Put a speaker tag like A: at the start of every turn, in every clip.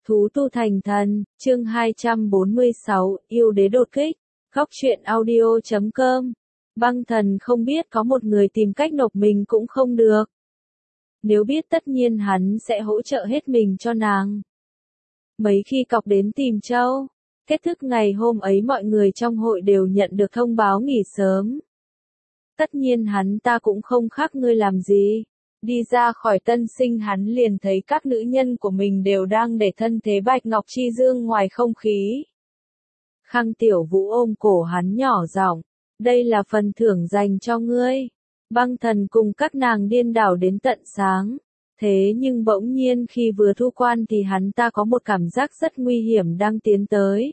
A: Thú tu thành thần, chương 246, yêu đế đột kích, góc truyện audio.com. Băng thần không biết có một người tìm cách nộp mình cũng không được. Nếu biết tất nhiên hắn sẽ hỗ trợ hết mình cho nàng. Mấy khi cọc đến tìm Châu, kết thúc ngày hôm ấy mọi người trong hội đều nhận được thông báo nghỉ sớm. Tất nhiên hắn ta cũng không khác ngươi làm gì. Đi ra khỏi tân sinh hắn liền thấy các nữ nhân của mình đều đang để thân thế bạch ngọc chi dương ngoài không khí. Khang Tiểu Vũ ôm cổ hắn nhỏ giọng, đây là phần thưởng dành cho ngươi. Băng thần cùng các nàng điên đảo đến tận sáng. Thế nhưng bỗng nhiên khi vừa thu quan thì hắn ta có một cảm giác rất nguy hiểm đang tiến tới.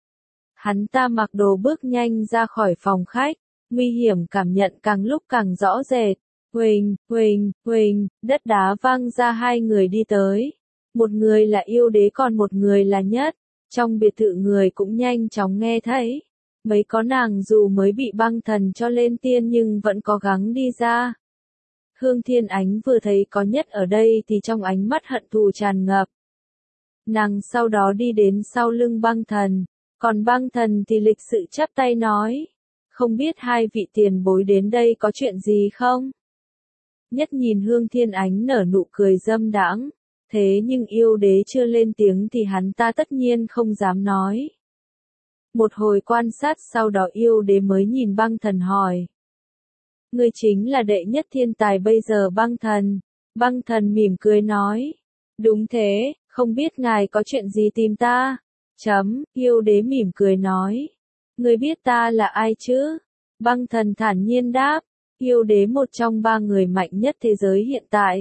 A: Hắn ta mặc đồ bước nhanh ra khỏi phòng khách, nguy hiểm cảm nhận càng lúc càng rõ rệt. Huỳnh, huỳnh, huỳnh, đất đá vang ra hai người đi tới. Một người là yêu đế còn một người là nhất. Trong biệt thự người cũng nhanh chóng nghe thấy. Mấy có nàng dù mới bị băng thần cho lên tiên nhưng vẫn có gắng đi ra. Hương Thiên Ánh vừa thấy có nhất ở đây thì trong ánh mắt hận thù tràn ngập. Nàng sau đó đi đến sau lưng băng thần. Còn băng thần thì lịch sự chắp tay nói. Không biết hai vị tiền bối đến đây có chuyện gì không? Nhất nhìn Hương Thiên Ánh nở nụ cười dâm đãng, thế nhưng yêu đế chưa lên tiếng thì hắn ta tất nhiên không dám nói. Một hồi quan sát sau đó yêu đế mới nhìn băng thần hỏi. Ngươi chính là đệ nhất thiên tài bây giờ băng thần. Băng thần mỉm cười nói. Đúng thế, không biết ngài có chuyện gì tìm ta? Yêu đế mỉm cười nói. Ngươi biết ta là ai chứ? Băng thần thản nhiên đáp. Yêu đế một trong ba người mạnh nhất thế giới hiện tại.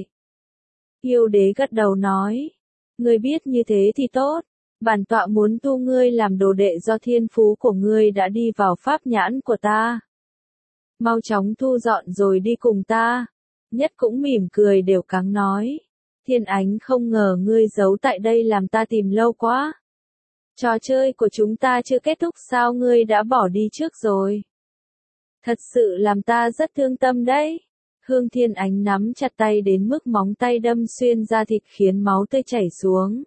A: Yêu đế gật đầu nói. Ngươi biết như thế thì tốt. Bản tọa muốn tu ngươi làm đồ đệ do thiên phú của ngươi đã đi vào pháp nhãn của ta. Mau chóng thu dọn rồi đi cùng ta. Nhất cũng mỉm cười đều cáng nói. Thiên Ánh không ngờ ngươi giấu tại đây làm ta tìm lâu quá. Trò chơi của chúng ta chưa kết thúc sao ngươi đã bỏ đi trước rồi. Thật sự làm ta rất thương tâm đấy. Hương Thiên Ánh nắm chặt tay đến mức móng tay đâm xuyên da thịt khiến máu tươi chảy xuống.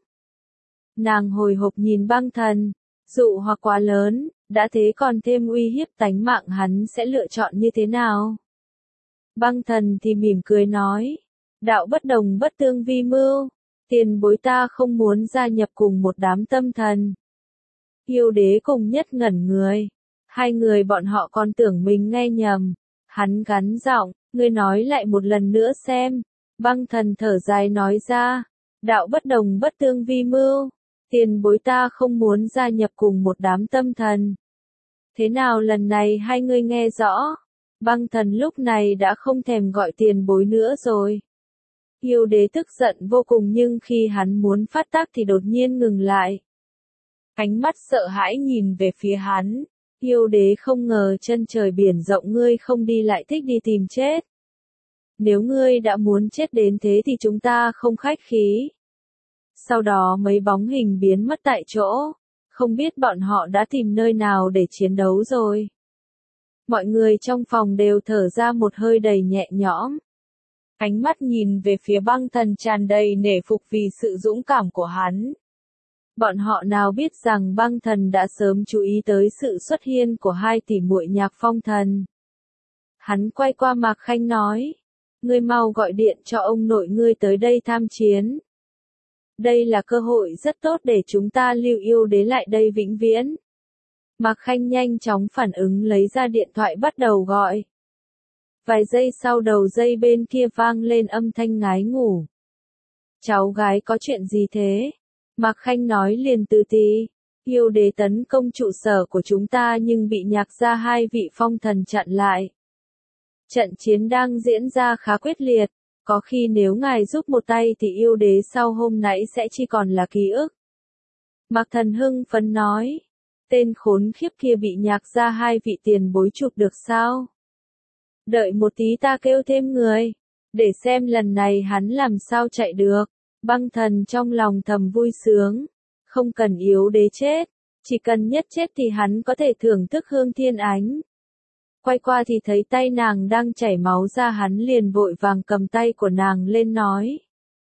A: Nàng hồi hộp nhìn băng thần, dụ hoặc quá lớn, đã thế còn thêm uy hiếp tánh mạng hắn sẽ lựa chọn như thế nào? Băng thần thì mỉm cười nói, đạo bất đồng bất tương vi mưu, tiền bối ta không muốn gia nhập cùng một đám tâm thần. Yêu đế cùng nhất ngẩn người. Hai người bọn họ còn tưởng mình nghe nhầm. Hắn gắn giọng, ngươi nói lại một lần nữa xem. Băng thần thở dài nói ra, đạo bất đồng bất tương vi mưu, tiền bối ta không muốn gia nhập cùng một đám tâm thần. Thế nào lần này hai ngươi nghe rõ? Băng thần lúc này đã không thèm gọi tiền bối nữa rồi. Yêu đế tức giận vô cùng nhưng khi hắn muốn phát tác thì đột nhiên ngừng lại. Ánh mắt sợ hãi nhìn về phía hắn. Yêu đế không ngờ chân trời biển rộng ngươi không đi lại thích đi tìm chết. Nếu ngươi đã muốn chết đến thế thì chúng ta không khách khí. Sau đó mấy bóng hình biến mất tại chỗ. Không biết bọn họ đã tìm nơi nào để chiến đấu rồi. Mọi người trong phòng đều thở ra một hơi đầy nhẹ nhõm. Ánh mắt nhìn về phía băng thần tràn đầy nể phục vì sự dũng cảm của hắn. Bọn họ nào biết rằng băng thần đã sớm chú ý tới sự xuất hiện của hai tỷ muội Nhạc Phong Thần. Hắn quay qua Mạc Khanh nói, ngươi mau gọi điện cho ông nội ngươi tới đây tham chiến. Đây là cơ hội rất tốt để chúng ta lưu yêu đế lại đây vĩnh viễn. Mạc Khanh nhanh chóng phản ứng lấy ra điện thoại bắt đầu gọi. Vài giây sau đầu dây bên kia vang lên âm thanh ngái ngủ. Cháu gái có chuyện gì thế? Mạc Khanh nói liền từ tí, yêu đế tấn công trụ sở của chúng ta nhưng bị Nhạc gia hai vị phong thần chặn lại. Trận chiến đang diễn ra khá quyết liệt, có khi nếu ngài giúp một tay thì yêu đế sau hôm nãy sẽ chỉ còn là ký ức. Mạc Thần hưng phấn nói, tên khốn khiếp kia bị Nhạc gia hai vị tiền bối chụp được sao? Đợi một tí ta kêu thêm người, để xem lần này hắn làm sao chạy được. Băng thần trong lòng thầm vui sướng, không cần yếu đế chết, chỉ cần nhất chết thì hắn có thể thưởng thức Hương Thiên Ánh. Quay qua thì thấy tay nàng đang chảy máu ra hắn liền vội vàng cầm tay của nàng lên nói.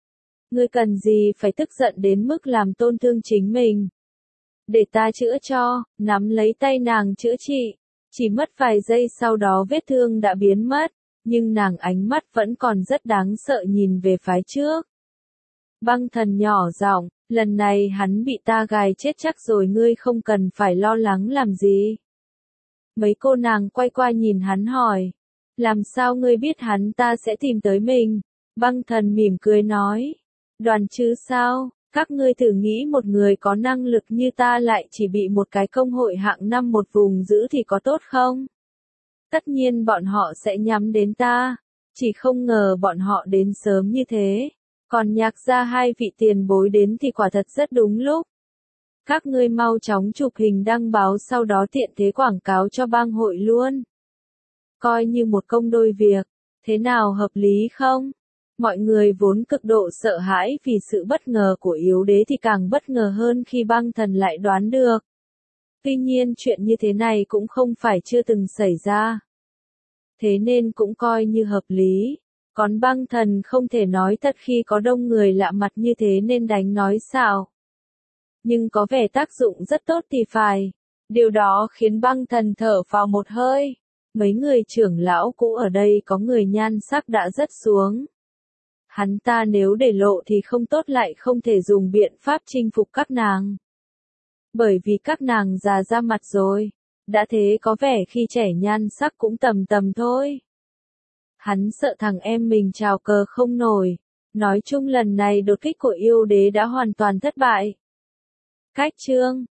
A: Ngươi cần gì phải tức giận đến mức làm tôn thương chính mình. Để ta chữa cho, nắm lấy tay nàng chữa trị. Chỉ mất vài giây sau đó vết thương đã biến mất, nhưng nàng ánh mắt vẫn còn rất đáng sợ nhìn về phía trước. Băng Thần nhỏ giọng, lần này hắn bị ta gài chết chắc rồi, ngươi không cần phải lo lắng làm gì. Mấy cô nàng quay qua nhìn hắn hỏi, làm sao ngươi biết hắn ta sẽ tìm tới mình? Băng Thần mỉm cười nói, đoán chứ sao, các ngươi thử nghĩ một người có năng lực như ta lại chỉ bị một cái công hội hạng 5 một vùng giữ thì có tốt không? Tất nhiên bọn họ sẽ nhắm đến ta, chỉ không ngờ bọn họ đến sớm như thế. Còn Nhạc gia hai vị tiền bối đến thì quả thật rất đúng lúc. Các ngươi mau chóng chụp hình đăng báo sau đó tiện thế quảng cáo cho bang hội luôn. Coi như một công đôi việc, thế nào hợp lý không? Mọi người vốn cực độ sợ hãi vì sự bất ngờ của Yếu Đế thì càng bất ngờ hơn khi Băng Thần lại đoán được. Tuy nhiên chuyện như thế này cũng không phải chưa từng xảy ra. Thế nên cũng coi như hợp lý. Còn Băng Thần không thể nói thật khi có đông người lạ mặt như thế nên đánh nói xạo. Nhưng có vẻ tác dụng rất tốt thì phải. Điều đó khiến Băng Thần thở phào một hơi. Mấy người trưởng lão cũ ở đây có người nhan sắc đã rất xuống. Hắn ta nếu để lộ thì không tốt, lại không thể dùng biện pháp chinh phục các nàng. Bởi vì các nàng già ra mặt rồi. Đã thế có vẻ khi trẻ nhan sắc cũng tầm tầm thôi. Hắn sợ thằng em mình chào cờ không nổi. Nói chung lần này đột kích của Yêu Đế đã hoàn toàn thất bại. Cách chương